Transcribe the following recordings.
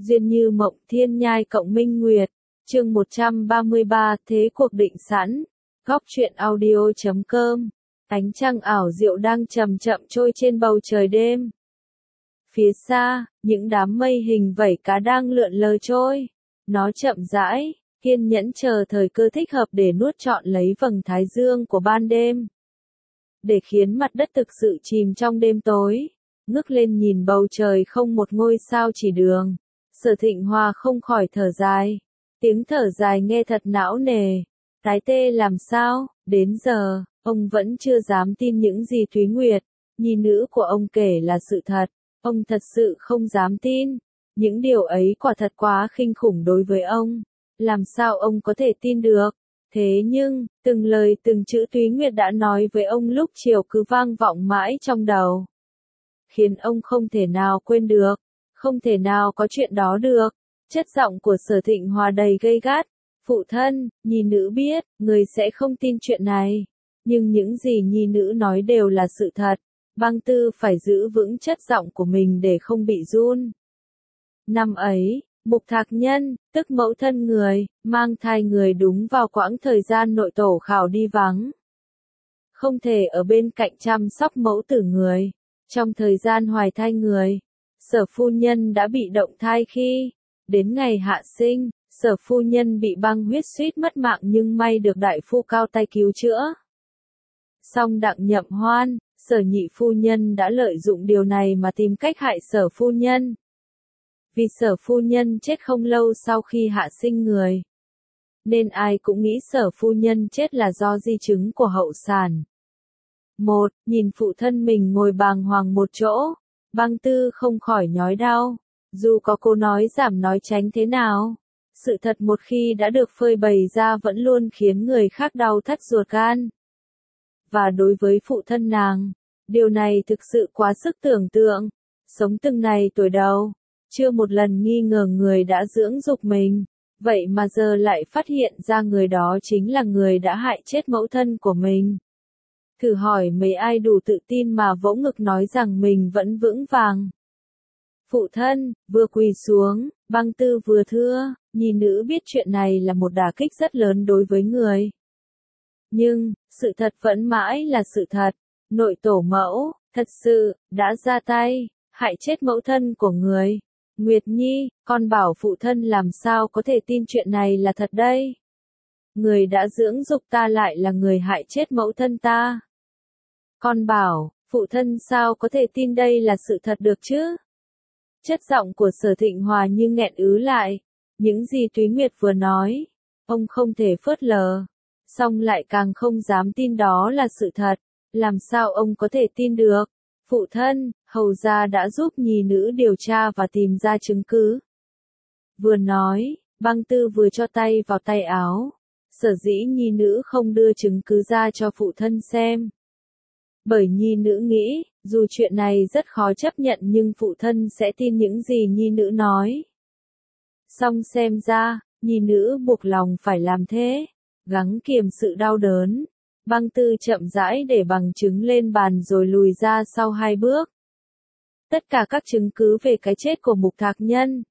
Duyên như mộng thiên nhai cộng minh nguyệt. Chương 133, thế cuộc định sẵn. Góc truyện audio.com. Ánh trăng ảo diệu đang chậm chậm trôi trên bầu trời đêm. Phía xa, những đám mây hình vảy cá đang lượn lờ trôi. Nó chậm rãi, kiên nhẫn chờ thời cơ thích hợp để nuốt trọn lấy vầng thái dương của ban đêm. Để khiến mặt đất thực sự chìm trong đêm tối, ngước lên nhìn bầu trời không một ngôi sao chỉ đường. Sở Thịnh Hòa không khỏi thở dài. Tiếng thở dài nghe thật não nề. Tái tê làm sao, đến giờ, ông vẫn chưa dám tin những gì Thúy Nguyệt, nhi nữ của ông kể là sự thật. Ông thật sự không dám tin. Những điều ấy quả thật quá kinh khủng đối với ông. Làm sao ông có thể tin được? Thế nhưng, từng lời từng chữ Thúy Nguyệt đã nói với ông lúc chiều cứ vang vọng mãi trong đầu. Khiến ông không thể nào quên được. Không thể nào có chuyện đó được. Chất giọng của Sở Thịnh Hòa đầy gay gắt. Phụ thân, nhi nữ biết, người sẽ không tin chuyện này. Nhưng những gì nhi nữ nói đều là sự thật. Băng Tư phải giữ vững chất giọng của mình để không bị run. Năm ấy, Mục Thạc Nhân, tức mẫu thân người, mang thai người đúng vào quãng thời gian nội tổ khảo đi vắng. Không thể ở bên cạnh chăm sóc mẫu tử người. Trong thời gian hoài thai người, Sở phu nhân đã bị động thai khi, đến ngày hạ sinh, Sở phu nhân bị băng huyết suýt mất mạng nhưng may được đại phu cao tay cứu chữa. Song Đặng Nhậm Hoan, Sở nhị phu nhân đã lợi dụng điều này mà tìm cách hại Sở phu nhân. Vì Sở phu nhân chết không lâu sau khi hạ sinh người, nên ai cũng nghĩ Sở phu nhân chết là do di chứng của hậu sản. Nhìn phụ thân mình ngồi bàng hoàng một chỗ, Băng Tư không khỏi nhói đau. Dù có cô nói giảm nói tránh thế nào, sự thật một khi đã được phơi bày ra vẫn luôn khiến người khác đau thắt ruột gan. Và đối với phụ thân nàng, điều này thực sự quá sức tưởng tượng. Sống từng này tuổi đầu, chưa một lần nghi ngờ người đã dưỡng dục mình, vậy mà giờ lại phát hiện ra người đó chính là người đã hại chết mẫu thân của mình. Thử hỏi mấy ai đủ tự tin mà vỗ ngực nói rằng mình vẫn vững vàng. Phụ thân, vừa quỳ xuống, Băng Tư vừa thưa, nhi nữ biết chuyện này là một đả kích rất lớn đối với người. Nhưng, sự thật vẫn mãi là sự thật. Nội tổ mẫu, thật sự, đã ra tay, hại chết mẫu thân của người. Nguyệt Nhi, con bảo phụ thân làm sao có thể tin chuyện này là thật đây? Người đã dưỡng dục ta lại là người hại chết mẫu thân ta. Con bảo, phụ thân sao có thể tin đây là sự thật được chứ? Chất giọng của Sở Thịnh Hòa như nghẹn ứ lại. Những gì Thúy Nguyệt vừa nói, ông không thể phớt lờ. Song lại càng không dám tin đó là sự thật. Làm sao ông có thể tin được? Phụ thân, hầu gia đã giúp nhi nữ điều tra và tìm ra chứng cứ. Vừa nói, Băng Tư vừa cho tay vào tay áo. Sở dĩ nhi nữ không đưa chứng cứ ra cho phụ thân xem. Bởi nhi nữ nghĩ, dù chuyện này rất khó chấp nhận nhưng phụ thân sẽ tin những gì nhi nữ nói. Song xem ra, nhi nữ buộc lòng phải làm thế. Gắng kiềm sự đau đớn. Băng Tư chậm rãi để bằng chứng lên bàn rồi lùi ra sau 2 bước. Tất cả các chứng cứ về cái chết của Mục Thạc Nhân,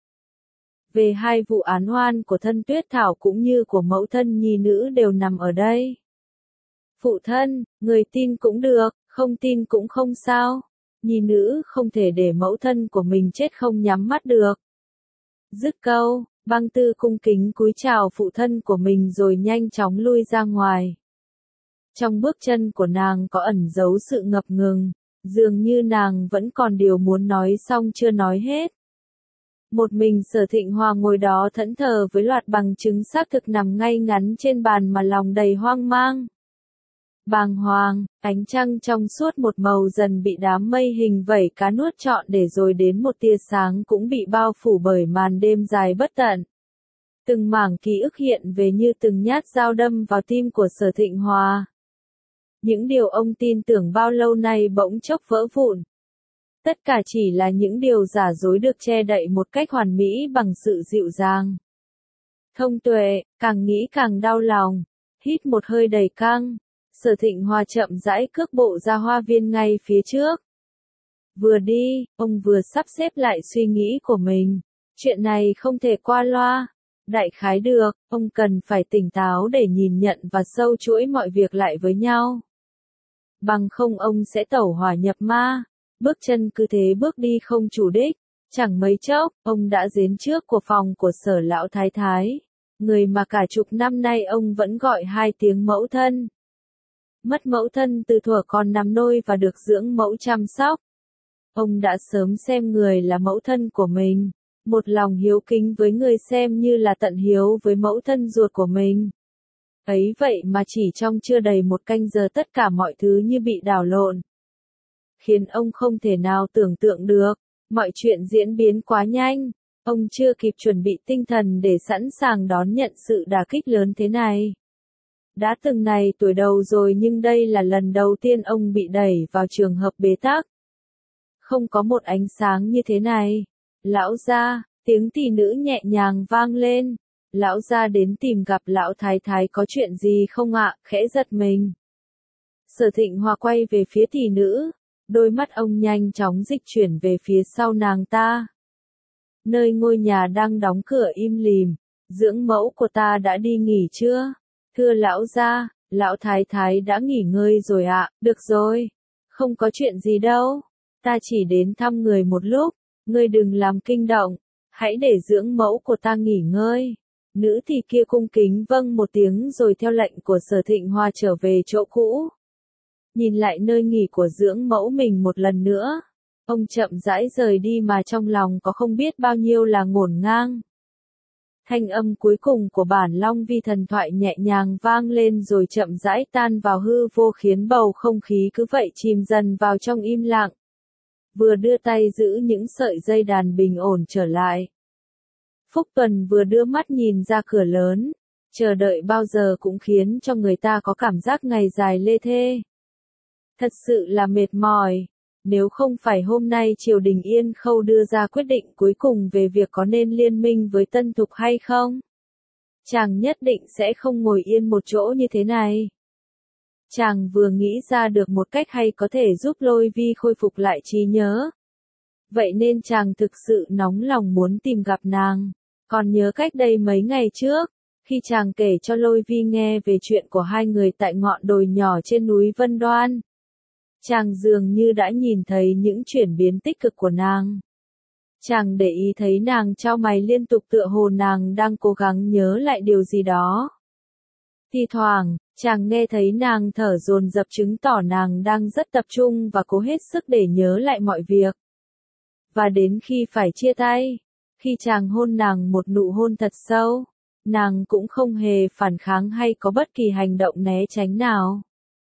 về 2 vụ án oan của thân Tuyết Thảo cũng như của mẫu thân nhi nữ đều nằm ở đây. Phụ thân, người tin cũng được, không tin cũng không sao. Nhi nữ không thể để mẫu thân của mình chết không nhắm mắt được. Dứt câu, Băng Tư cung kính cúi chào phụ thân của mình rồi nhanh chóng lui ra ngoài. Trong bước chân của nàng có ẩn giấu sự ngập ngừng, dường như nàng vẫn còn điều muốn nói xong chưa nói hết. Một mình Sở Thịnh Hòa ngồi đó thẫn thờ với loạt bằng chứng xác thực nằm ngay ngắn trên bàn mà lòng đầy hoang mang. Bàng hoàng, ánh trăng trong suốt một màu dần bị đám mây hình vảy cá nuốt trọn để rồi đến một tia sáng cũng bị bao phủ bởi màn đêm dài bất tận. Từng mảng ký ức hiện về như từng nhát dao đâm vào tim của Sở Thịnh Hòa. Những điều ông tin tưởng bao lâu nay bỗng chốc vỡ vụn. Tất cả chỉ là những điều giả dối được che đậy một cách hoàn mỹ bằng sự dịu dàng. Thông tuệ, càng nghĩ càng đau lòng. Hít một hơi đầy căng. Sở Thịnh Hòa chậm rãi cước bộ ra hoa viên ngay phía trước. Vừa đi, ông vừa sắp xếp lại suy nghĩ của mình. Chuyện này không thể qua loa. Đại khái được, ông cần phải tỉnh táo để nhìn nhận và sâu chuỗi mọi việc lại với nhau. Bằng không ông sẽ tẩu hỏa nhập ma. Bước chân cứ thế bước đi không chủ đích. Chẳng mấy chốc, ông đã đến trước của phòng của Sở lão thái thái. Người mà cả chục năm nay ông vẫn gọi hai tiếng mẫu thân. Mất mẫu thân từ thuở còn nằm nôi và được dưỡng mẫu chăm sóc. Ông đã sớm xem người là mẫu thân của mình. Một lòng hiếu kính với người xem như là tận hiếu với mẫu thân ruột của mình. Ấy vậy mà chỉ trong chưa đầy một canh giờ tất cả mọi thứ như bị đảo lộn. Khiến ông không thể nào tưởng tượng được. Mọi chuyện diễn biến quá nhanh. Ông chưa kịp chuẩn bị tinh thần để sẵn sàng đón nhận sự đả kích lớn thế này. Đã từng này tuổi đầu rồi nhưng đây là lần đầu tiên ông bị đẩy vào trường hợp bế tắc. Không có một ánh sáng như thế này. Lão gia, tiếng tỷ nữ nhẹ nhàng vang lên. Lão gia đến tìm gặp lão thái thái có chuyện gì không ạ, khẽ giật mình. Sở Thịnh Hòa quay về phía tỷ nữ. Đôi mắt ông nhanh chóng dịch chuyển về phía sau nàng ta. Nơi ngôi nhà đang đóng cửa im lìm. Dưỡng mẫu của ta đã đi nghỉ chưa? Thưa lão gia, lão thái thái đã nghỉ ngơi rồi ạ, được rồi. Không có chuyện gì đâu. Ta chỉ đến thăm người một lúc. Ngươi đừng làm kinh động. Hãy để dưỡng mẫu của ta nghỉ ngơi. Nữ thì kia cung kính vâng một tiếng rồi theo lệnh của Sở Thịnh Hòa trở về chỗ cũ. Nhìn lại nơi nghỉ của dưỡng mẫu mình một lần nữa. Ông chậm rãi rời đi mà trong lòng có không biết bao nhiêu là ngổn ngang. Thanh âm cuối cùng của bản Long Vi thần thoại nhẹ nhàng vang lên rồi chậm rãi tan vào hư vô khiến bầu không khí cứ vậy chìm dần vào trong im lặng. Vừa đưa tay giữ những sợi dây đàn bình ổn trở lại. Phúc Tuần vừa đưa mắt nhìn ra cửa lớn. Chờ đợi bao giờ cũng khiến cho người ta có cảm giác ngày dài lê thê. Thật sự là mệt mỏi. Nếu không phải hôm nay triều đình Yên Khâu đưa ra quyết định cuối cùng về việc có nên liên minh với Tân Thục hay không, chàng nhất định sẽ không ngồi yên một chỗ như thế này. Chàng vừa nghĩ ra được một cách hay có thể giúp Lôi Vi khôi phục lại trí nhớ. Vậy nên chàng thực sự nóng lòng muốn tìm gặp nàng. Còn nhớ cách đây mấy ngày trước, khi chàng kể cho Lôi Vi nghe về chuyện của hai người tại ngọn đồi nhỏ trên núi Vân Đoan. Chàng dường như đã nhìn thấy những chuyển biến tích cực của nàng. Chàng để ý thấy nàng chau mày liên tục tựa hồ nàng đang cố gắng nhớ lại điều gì đó. Thi thoảng, chàng nghe thấy nàng thở dồn dập chứng tỏ nàng đang rất tập trung và cố hết sức để nhớ lại mọi việc. Và đến khi phải chia tay, khi chàng hôn nàng một nụ hôn thật sâu, nàng cũng không hề phản kháng hay có bất kỳ hành động né tránh nào.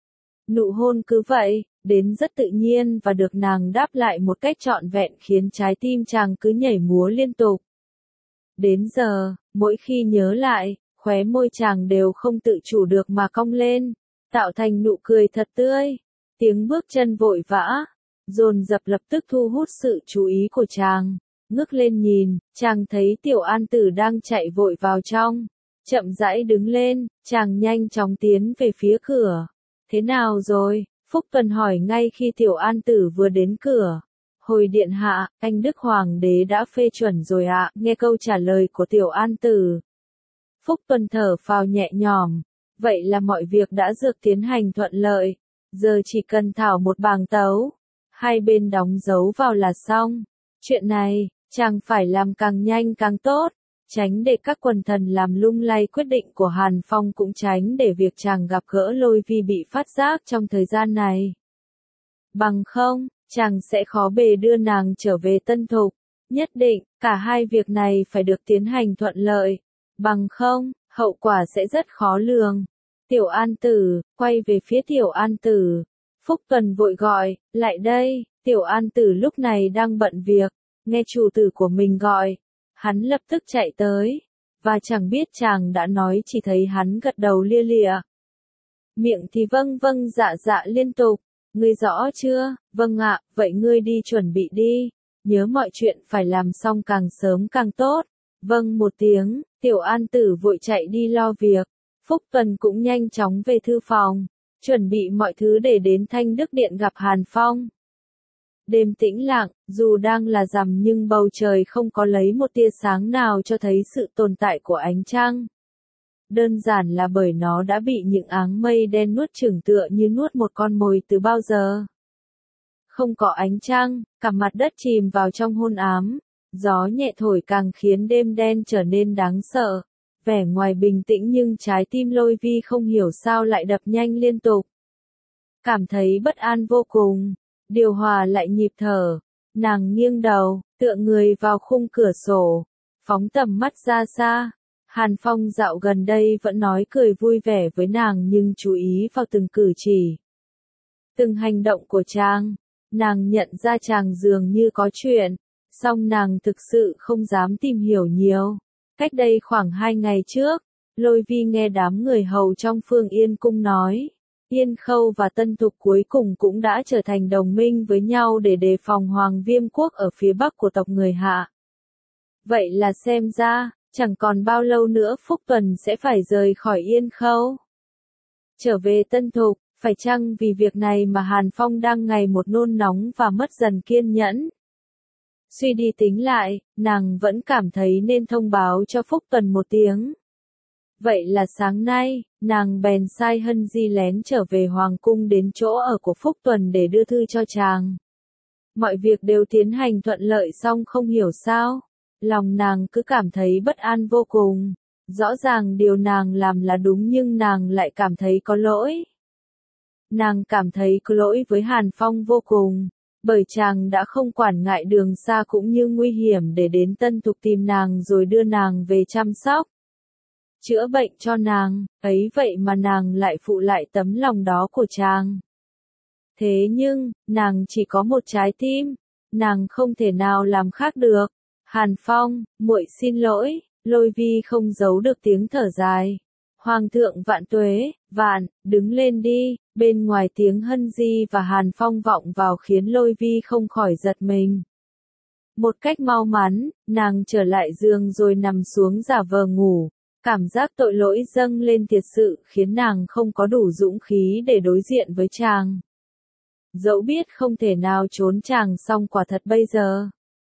Nụ hôn cứ vậy, đến rất tự nhiên và được nàng đáp lại một cách trọn vẹn khiến trái tim chàng cứ nhảy múa liên tục. Đến giờ, mỗi khi nhớ lại, khóe môi chàng đều không tự chủ được mà cong lên, tạo thành nụ cười thật tươi. Tiếng bước chân vội vã, dồn dập lập tức thu hút sự chú ý của chàng. Ngước lên nhìn, chàng thấy Tiểu An Tử đang chạy vội vào trong. Chậm rãi đứng lên, chàng nhanh chóng tiến về phía cửa. Thế nào rồi? Phúc Tuần hỏi ngay khi Tiểu An Tử vừa đến cửa. Hồi điện hạ, anh Đức Hoàng đế đã phê chuẩn rồi ạ. Nghe câu trả lời của Tiểu An Tử, Phúc Tuần thở phào nhẹ nhõm. Vậy là mọi việc đã được tiến hành thuận lợi. Giờ chỉ cần thảo một bảng tấu. Hai bên đóng dấu vào là xong. Chuyện này, chàng phải làm càng nhanh càng tốt. Tránh để các quần thần làm lung lay quyết định của Hàn Phong, cũng tránh để việc chàng gặp gỡ Lôi Vi bị phát giác trong thời gian này. Bằng không, chàng sẽ khó bề đưa nàng trở về Tân Thục. Nhất định, cả hai việc này phải được tiến hành thuận lợi. Bằng không, hậu quả sẽ rất khó lường. Tiểu An Tử, quay về phía Tiểu An Tử. Phúc Tuần vội gọi, lại đây. Tiểu An Tử lúc này đang bận việc, nghe chủ tử của mình gọi. Hắn lập tức chạy tới, và chẳng biết chàng đã nói, chỉ thấy hắn gật đầu lia lịa. Miệng thì vâng vâng dạ dạ liên tục. Ngươi rõ chưa? Vâng ạ, vậy ngươi đi chuẩn bị đi. Nhớ mọi chuyện phải làm xong càng sớm càng tốt. Vâng một tiếng, Tiểu An Tử vội chạy đi lo việc. Phúc Tuần cũng nhanh chóng về thư phòng, chuẩn bị mọi thứ để đến Thanh Đức Điện gặp Hàn Phong. Đêm tĩnh lặng, dù đang là rằm nhưng bầu trời không có lấy một tia sáng nào cho thấy sự tồn tại của ánh trăng. Đơn giản là bởi nó đã bị những áng mây đen nuốt chửng tựa như nuốt một con mồi từ bao giờ. Không có ánh trăng, cả mặt đất chìm vào trong hôn ám. Gió nhẹ thổi càng khiến đêm đen trở nên đáng sợ. Vẻ ngoài bình tĩnh nhưng trái tim Lôi Vi không hiểu sao lại đập nhanh liên tục. Cảm thấy bất an vô cùng. Điều hòa lại nhịp thở. Nàng nghiêng đầu, tựa người vào khung cửa sổ. Phóng tầm mắt ra xa. Hàn Phong dạo gần đây vẫn nói cười vui vẻ với nàng nhưng chú ý vào từng cử chỉ. Từng hành động của chàng. Nàng nhận ra chàng dường như có chuyện. Song nàng thực sự không dám tìm hiểu nhiều. Cách đây khoảng 2 ngày trước, Lôi Vi nghe đám người hầu trong Phương Yên Cung nói. Yên Khâu và Tân Thục cuối cùng cũng đã trở thành đồng minh với nhau để đề phòng Hoàng Viêm Quốc ở phía bắc của tộc người Hạ. Vậy là xem ra, chẳng còn bao lâu nữa Phúc Tuần sẽ phải rời khỏi Yên Khâu. Trở về Tân Thục, phải chăng vì việc này mà Hàn Phong đang ngày một nôn nóng và mất dần kiên nhẫn? Suy đi tính lại, nàng vẫn cảm thấy nên thông báo cho Phúc Tuần một tiếng. Vậy là sáng nay, nàng bèn sai Hân Di lén trở về Hoàng Cung đến chỗ ở của Phúc Tuần để đưa thư cho chàng. Mọi việc đều tiến hành thuận lợi song không hiểu sao. Lòng nàng cứ cảm thấy bất an vô cùng. Rõ ràng điều nàng làm là đúng nhưng nàng lại cảm thấy có lỗi. Nàng cảm thấy có lỗi với Hàn Phong vô cùng. Bởi chàng đã không quản ngại đường xa cũng như nguy hiểm để đến Tân Thục tìm nàng rồi đưa nàng về chăm sóc. Chữa bệnh cho nàng, ấy vậy mà nàng lại phụ lại tấm lòng đó của chàng. Thế nhưng, nàng chỉ có một trái tim, nàng không thể nào làm khác được. Hàn Phong, muội xin lỗi, Lôi Vi không giấu được tiếng thở dài. Hoàng thượng vạn tuế, vạn, đứng lên đi, bên ngoài tiếng Hân Di và Hàn Phong vọng vào khiến Lôi Vi không khỏi giật mình. Một cách mau mắn, nàng trở lại giường rồi nằm xuống giả vờ ngủ. Cảm giác tội lỗi dâng lên thiệt sự khiến nàng không có đủ dũng khí để đối diện với chàng. Dẫu biết không thể nào trốn chàng song quả thật bây giờ.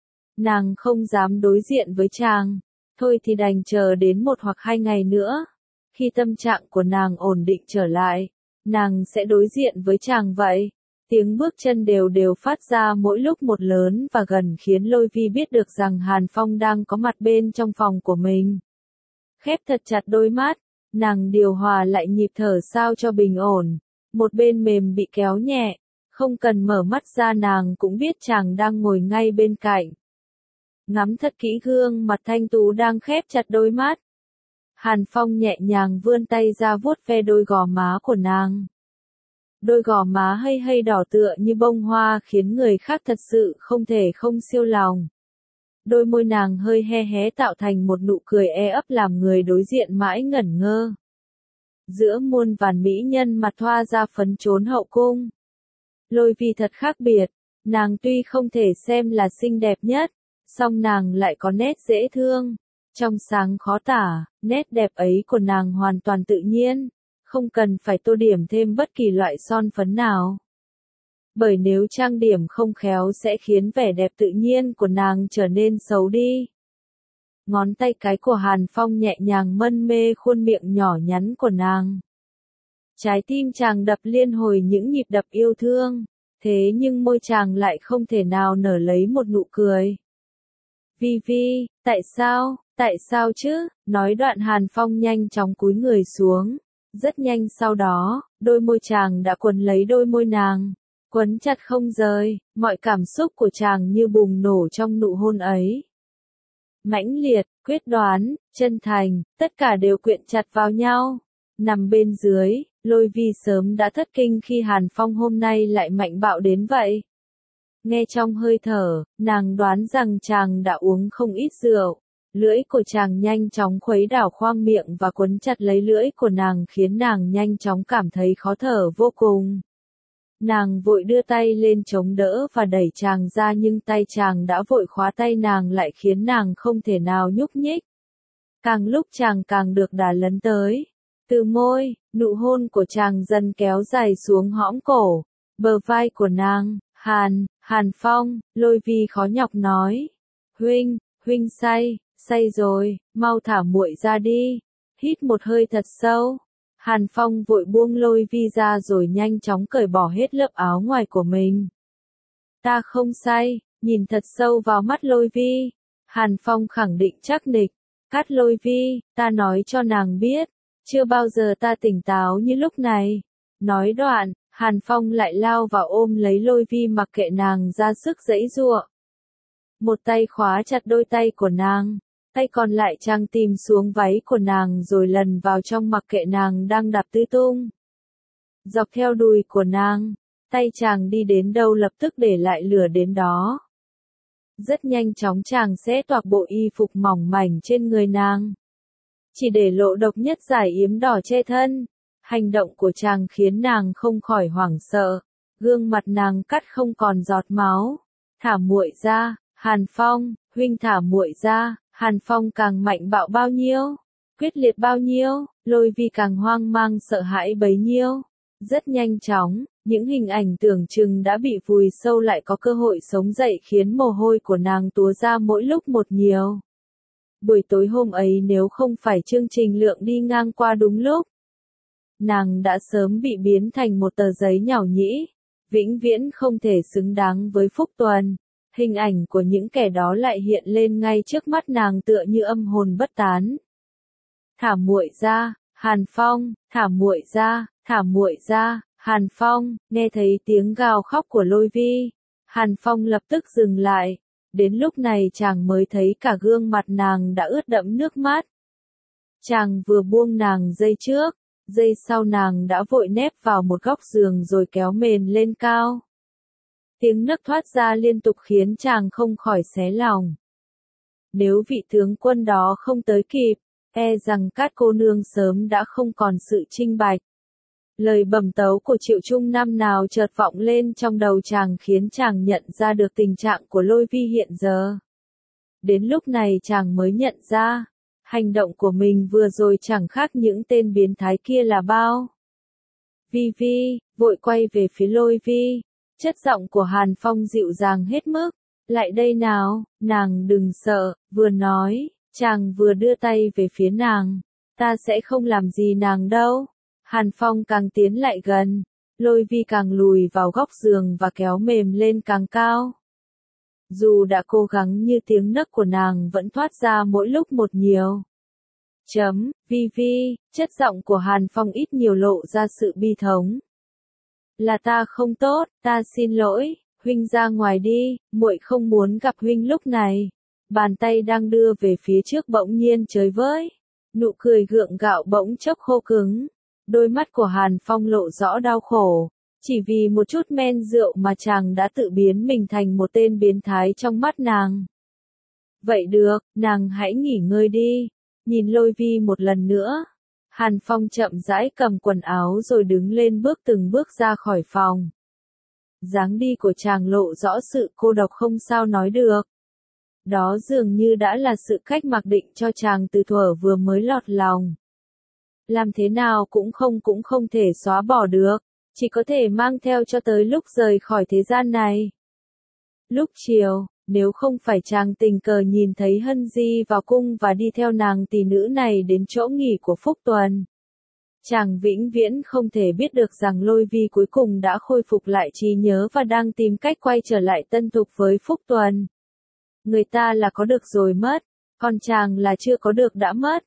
Nàng không dám đối diện với chàng. Thôi thì đành chờ đến 1 hoặc 2 ngày nữa. Khi tâm trạng của nàng ổn định trở lại, nàng sẽ đối diện với chàng vậy. Tiếng bước chân đều đều phát ra mỗi lúc một lớn và gần khiến Lôi Vi biết được rằng Hàn Phong đang có mặt bên trong phòng của mình. Khép thật chặt đôi mắt, nàng điều hòa lại nhịp thở sao cho bình ổn. Một bên mềm bị kéo nhẹ, không cần mở mắt ra nàng cũng biết chàng đang ngồi ngay bên cạnh. Ngắm thật kỹ gương mặt thanh tú đang khép chặt đôi mắt. Hàn Phong nhẹ nhàng vươn tay ra vuốt ve đôi gò má của nàng. Đôi gò má hay hay đỏ tựa như bông hoa khiến người khác thật sự không thể không siêu lòng. Đôi môi nàng hơi he hé tạo thành một nụ cười ấp làm người đối diện mãi ngẩn ngơ. Giữa muôn vàn mỹ nhân mặt thoa ra phấn trốn hậu cung. Lôi Vi thật khác biệt, nàng tuy không thể xem là xinh đẹp nhất, song nàng lại có nét dễ thương. Trong sáng khó tả, nét đẹp ấy của nàng hoàn toàn tự nhiên, không cần phải tô điểm thêm bất kỳ loại son phấn nào. Bởi nếu trang điểm không khéo sẽ khiến vẻ đẹp tự nhiên của nàng trở nên xấu đi. Ngón tay cái của Hàn Phong nhẹ nhàng mân mê khuôn miệng nhỏ nhắn của nàng. Trái tim chàng đập liên hồi những nhịp đập yêu thương, thế nhưng môi chàng lại không thể nào nở lấy một nụ cười. Vi Vi, tại sao chứ? Nói đoạn Hàn Phong nhanh chóng cúi người xuống. Rất nhanh sau đó, đôi môi chàng đã quấn lấy đôi môi nàng. Quấn chặt không rời, mọi cảm xúc của chàng như bùng nổ trong nụ hôn ấy. Mãnh liệt, quyết đoán, chân thành, tất cả đều quyện chặt vào nhau. Nằm bên dưới, Lôi Vi sớm đã thất kinh khi Hàn Phong hôm nay lại mạnh bạo đến vậy. Nghe trong hơi thở, nàng đoán rằng chàng đã uống không ít rượu. Lưỡi của chàng nhanh chóng khuấy đảo khoang miệng và quấn chặt lấy lưỡi của nàng khiến nàng nhanh chóng cảm thấy khó thở vô cùng. Nàng vội đưa tay lên chống đỡ và đẩy chàng ra nhưng tay chàng đã vội khóa tay nàng lại khiến nàng không thể nào nhúc nhích. Càng lúc chàng càng được đà lấn tới. Từ môi, nụ hôn của chàng dần kéo dài xuống hõm cổ, bờ vai của nàng. Hàn Phong, Lôi Vi khó nhọc nói. Huynh say rồi, mau thả muội ra đi. Hít một hơi thật sâu. Hàn Phong vội buông Lôi Vi ra rồi nhanh chóng cởi bỏ hết lớp áo ngoài của mình. Ta không say, nhìn thật sâu vào mắt Lôi Vi. Hàn Phong khẳng định chắc nịch. Cắt Lôi Vi, ta nói cho nàng biết, chưa bao giờ ta tỉnh táo như lúc này. Nói đoạn, Hàn Phong lại lao vào ôm lấy Lôi Vi mặc kệ nàng ra sức giãy giụa. Một tay khóa chặt đôi tay của nàng, tay còn lại chàng tìm xuống váy của nàng rồi lần vào trong mặc kệ nàng đang đạp tứ tung. Dọc theo đùi của nàng, tay chàng đi đến đâu lập tức để lại lửa đến đó. Rất nhanh chóng chàng xé toạc bộ y phục mỏng mảnh trên người nàng. Chỉ để lộ độc nhất giải yếm đỏ che thân. Hành động của chàng khiến nàng không khỏi hoảng sợ. Gương mặt nàng cắt không còn giọt máu. Thả muội ra, Hàn Phong, huynh thả muội ra. Hàn Phong càng mạnh bạo bao nhiêu, quyết liệt bao nhiêu, Lôi Vi càng hoang mang sợ hãi bấy nhiêu. Rất nhanh chóng, những hình ảnh tưởng chừng đã bị vùi sâu lại có cơ hội sống dậy khiến mồ hôi của nàng túa ra mỗi lúc một nhiều. Buổi tối hôm ấy nếu không phải chương trình lượng đi ngang qua đúng lúc, nàng đã sớm bị biến thành một tờ giấy nhàu nhĩ, vĩnh viễn không thể xứng đáng với Phúc Tuần. Hình ảnh của những kẻ đó lại hiện lên ngay trước mắt nàng tựa như âm hồn bất tán. Thả muội ra, Hàn Phong, thả muội ra, thả muội ra, Hàn Phong, nghe thấy tiếng gào khóc của Lôi Vi. Hàn Phong lập tức dừng lại. Đến lúc này chàng mới thấy cả gương mặt nàng đã ướt đẫm nước mắt. Chàng vừa buông nàng giây trước, giây sau nàng đã vội nép vào một góc giường rồi kéo mền lên cao. Tiếng nấc thoát ra liên tục khiến chàng không khỏi xé lòng. Nếu vị tướng quân đó không tới kịp, e rằng Cát cô nương sớm đã không còn sự chinh bạch. Lời bẩm tấu của Triệu Trung năm nào chợt vọng lên trong đầu chàng khiến chàng nhận ra được tình trạng của Lôi Vi hiện giờ. Đến lúc này chàng mới nhận ra, hành động của mình vừa rồi chẳng khác những tên biến thái kia là bao. Vi, vội quay về phía Lôi Vi. Chất giọng của Hàn Phong dịu dàng hết mức. Lại đây nào, nàng đừng sợ, vừa nói, chàng vừa đưa tay về phía nàng. Ta sẽ không làm gì nàng đâu. Hàn Phong càng tiến lại gần, Lôi Vi càng lùi vào góc giường và kéo mềm lên càng cao. Dù đã cố gắng như tiếng nấc của nàng vẫn thoát ra mỗi lúc một nhiều. Vi, chất giọng của Hàn Phong ít nhiều lộ ra sự bi thống. Là ta không tốt, ta xin lỗi, huynh ra ngoài đi, muội không muốn gặp huynh lúc này. Bàn tay đang đưa về phía trước bỗng nhiên chới với. Nụ cười gượng gạo bỗng chốc khô cứng. Đôi mắt của Hàn Phong lộ rõ đau khổ. Chỉ vì một chút men rượu mà chàng đã tự biến mình thành một tên biến thái trong mắt nàng. Vậy được, nàng hãy nghỉ ngơi đi. Nhìn Lôi Vi một lần nữa. Hàn Phong chậm rãi cầm quần áo rồi đứng lên bước từng bước ra khỏi phòng. Dáng đi của chàng lộ rõ sự cô độc không sao nói được. Đó dường như đã là sự cách mặc định cho chàng từ thuở vừa mới lọt lòng. Làm thế nào cũng không thể xóa bỏ được, chỉ có thể mang theo cho tới lúc rời khỏi thế gian này. Lúc chiều, nếu không phải chàng tình cờ nhìn thấy Hân Di vào cung và đi theo nàng tỷ nữ này đến chỗ nghỉ của Phúc Tuần, chàng vĩnh viễn không thể biết được rằng Lôi Vi cuối cùng đã khôi phục lại trí nhớ và đang tìm cách quay trở lại tân tục với Phúc Tuần. Người ta là có được rồi mất, còn chàng là chưa có được đã mất.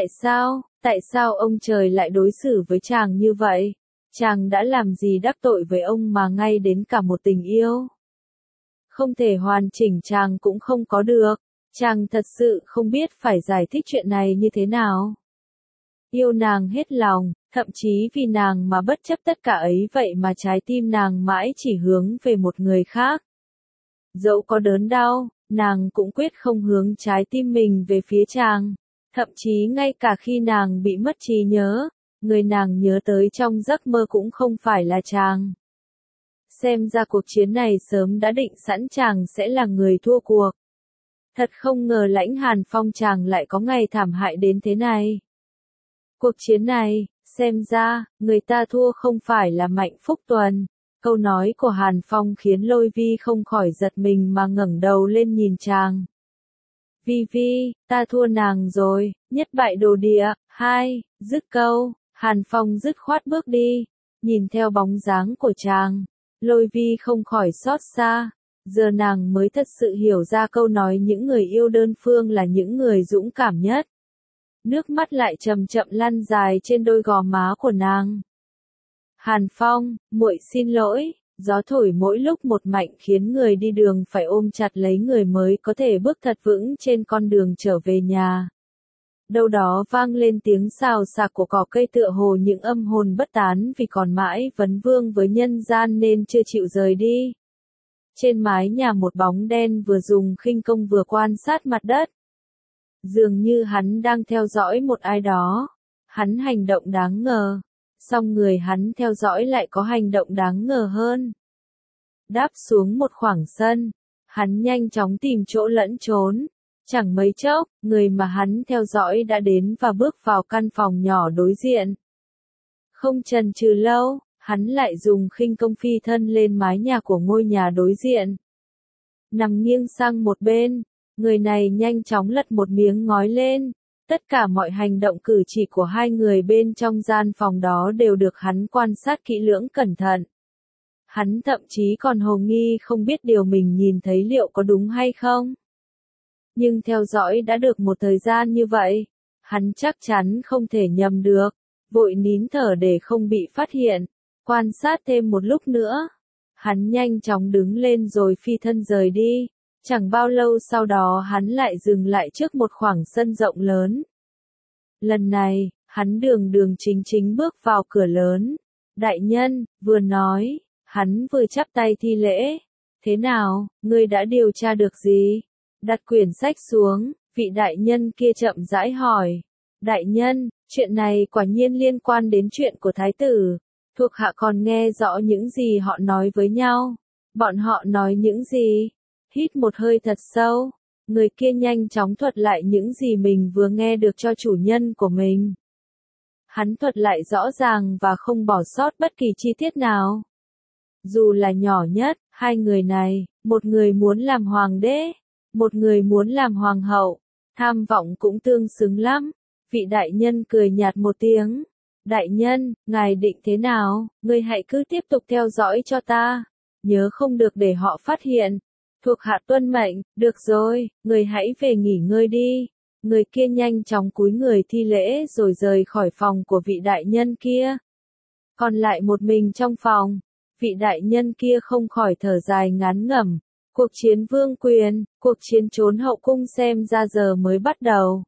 Tại sao ông trời lại đối xử với chàng như vậy? Chàng đã làm gì đắc tội với ông mà ngay đến cả một tình yêu? Không thể hoàn chỉnh chàng cũng không có được. Chàng thật sự không biết phải giải thích chuyện này như thế nào. Yêu nàng hết lòng, thậm chí vì nàng mà bất chấp tất cả ấy vậy mà trái tim nàng mãi chỉ hướng về một người khác. Dẫu có đớn đau, nàng cũng quyết không hướng trái tim mình về phía chàng. Thậm chí ngay cả khi nàng bị mất trí nhớ, người nàng nhớ tới trong giấc mơ cũng không phải là chàng. Xem ra cuộc chiến này sớm đã định sẵn chàng sẽ là người thua cuộc. Thật không ngờ Lãnh Hàn Phong chàng lại có ngày thảm hại đến thế này. Cuộc chiến này, xem ra, người ta thua không phải là Mạnh Phúc Tuần, Câu nói của Hàn Phong khiến Lôi Vi không khỏi giật mình mà ngẩng đầu lên nhìn chàng. Vi Vi, ta thua nàng rồi, nhất bại đồ địa, hai, dứt câu, Hàn Phong dứt khoát bước đi, nhìn theo bóng dáng của chàng, Lôi Vi không khỏi xót xa, giờ nàng mới thật sự hiểu ra câu nói những người yêu đơn phương là những người dũng cảm nhất. Nước mắt lại chậm chậm lăn dài trên đôi gò má của nàng. Hàn Phong, muội xin lỗi. Gió thổi mỗi lúc một mạnh khiến người đi đường phải ôm chặt lấy người mới có thể bước thật vững trên con đường trở về nhà. Đâu đó vang lên tiếng xào xạc của cỏ cây tựa hồ những âm hồn bất tán vì còn mãi vấn vương với nhân gian nên chưa chịu rời đi. Trên mái nhà một bóng đen vừa dùng khinh công vừa quan sát mặt đất. Dường như hắn đang theo dõi một ai đó. Hắn hành động đáng ngờ. Song người hắn theo dõi lại có hành động đáng ngờ hơn. Đáp xuống một khoảng sân, hắn nhanh chóng tìm chỗ lẫn trốn. Chẳng mấy chốc, người mà hắn theo dõi đã đến và bước vào căn phòng nhỏ đối diện. Không chần chừ lâu, hắn lại dùng khinh công phi thân lên mái nhà của ngôi nhà đối diện. Nằm nghiêng sang một bên, người này nhanh chóng lật một miếng ngói lên. Tất cả mọi hành động cử chỉ của hai người bên trong gian phòng đó đều được hắn quan sát kỹ lưỡng cẩn thận. Hắn thậm chí còn hồ nghi không biết điều mình nhìn thấy liệu có đúng hay không. Nhưng theo dõi đã được một thời gian như vậy, hắn chắc chắn không thể nhầm được, vội nín thở để không bị phát hiện. Quan sát thêm một lúc nữa, hắn nhanh chóng đứng lên rồi phi thân rời đi. Chẳng bao lâu sau đó hắn lại dừng lại trước một khoảng sân rộng lớn. Lần này, hắn đường đường chính chính bước vào cửa lớn. Đại nhân, vừa nói, hắn vừa chắp tay thi lễ. Thế nào, ngươi đã điều tra được gì? Đặt quyển sách xuống, vị đại nhân kia chậm rãi hỏi. Đại nhân, chuyện này quả nhiên liên quan đến chuyện của thái tử. Thuộc hạ còn nghe rõ những gì họ nói với nhau. Bọn họ nói những gì? Hít một hơi thật sâu, người kia nhanh chóng thuật lại những gì mình vừa nghe được cho chủ nhân của mình. Hắn thuật lại rõ ràng và không bỏ sót bất kỳ chi tiết nào. Dù là nhỏ nhất, hai người này, một người muốn làm hoàng đế, một người muốn làm hoàng hậu, tham vọng cũng tương xứng lắm. Vị đại nhân cười nhạt một tiếng. Đại nhân, ngài định thế nào, ngươi hãy cứ tiếp tục theo dõi cho ta. Nhớ không được để họ phát hiện. Thuộc hạ tuân mệnh, được rồi, người hãy về nghỉ ngơi đi. Người kia nhanh chóng cúi người thi lễ rồi rời khỏi phòng của vị đại nhân kia. Còn lại một mình trong phòng, vị đại nhân kia không khỏi thở dài ngán ngẩm. Cuộc chiến vương quyền, cuộc chiến trốn hậu cung xem ra giờ mới bắt đầu.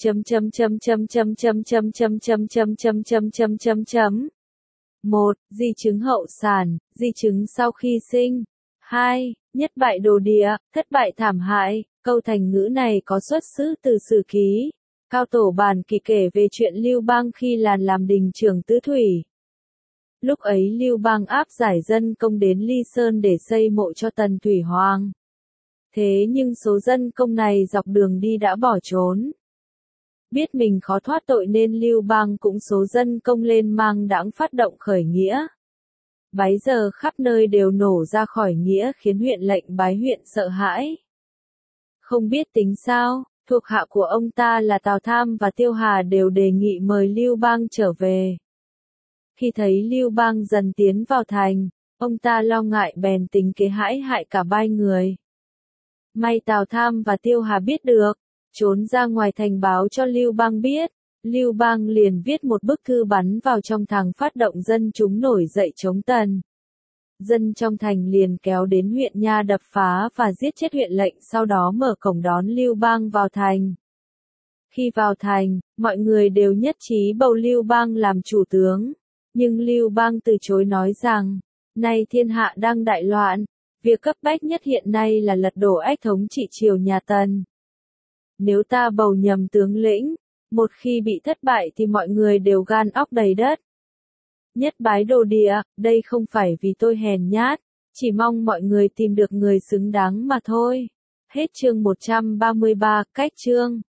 Một, di chứng hậu sản, di chứng sau khi sinh. 2. Nhất bại đồ địa, thất bại thảm hại. Câu thành ngữ này có xuất xứ từ Sử Ký. Cao Tổ Bản Kỷ kể về chuyện Lưu Bang khi làm đình trưởng tứ thủy. Lúc ấy Lưu Bang áp giải dân công đến Ly Sơn để xây mộ cho Tần Thủy Hoàng. Thế nhưng số dân công này dọc đường đi đã bỏ trốn. Biết mình khó thoát tội nên Lưu Bang cũng số dân công lên mang đãng phát động khởi nghĩa. Bấy giờ khắp nơi đều nổ ra khỏi nghĩa khiến huyện lệnh Bái huyện sợ hãi. Không biết tính sao, thuộc hạ của ông ta là Tào Tham và Tiêu Hà đều đề nghị mời Lưu Bang trở về. Khi thấy Lưu Bang dần tiến vào thành, ông ta lo ngại bèn tính kế hãm hại cả ba người. May Tào Tham và Tiêu Hà biết được, trốn ra ngoài thành báo cho Lưu Bang biết. Lưu Bang liền viết một bức thư bắn vào trong thành phát động dân chúng nổi dậy chống Tần. Dân trong thành liền kéo đến huyện Nha đập phá và giết chết huyện lệnh, sau đó mở cổng đón Lưu Bang vào thành. Khi vào thành, mọi người đều nhất trí bầu Lưu Bang làm chủ tướng. Nhưng Lưu Bang từ chối nói rằng, nay thiên hạ đang đại loạn, việc cấp bách nhất hiện nay là lật đổ ách thống trị triều nhà Tần. Nếu ta bầu nhầm tướng lĩnh, một khi bị thất bại thì mọi người đều gan óc đầy đất. Nhất bái đồ địa, đây không phải vì tôi hèn nhát, chỉ mong mọi người tìm được người xứng đáng mà thôi. Hết chương 133, cách chương.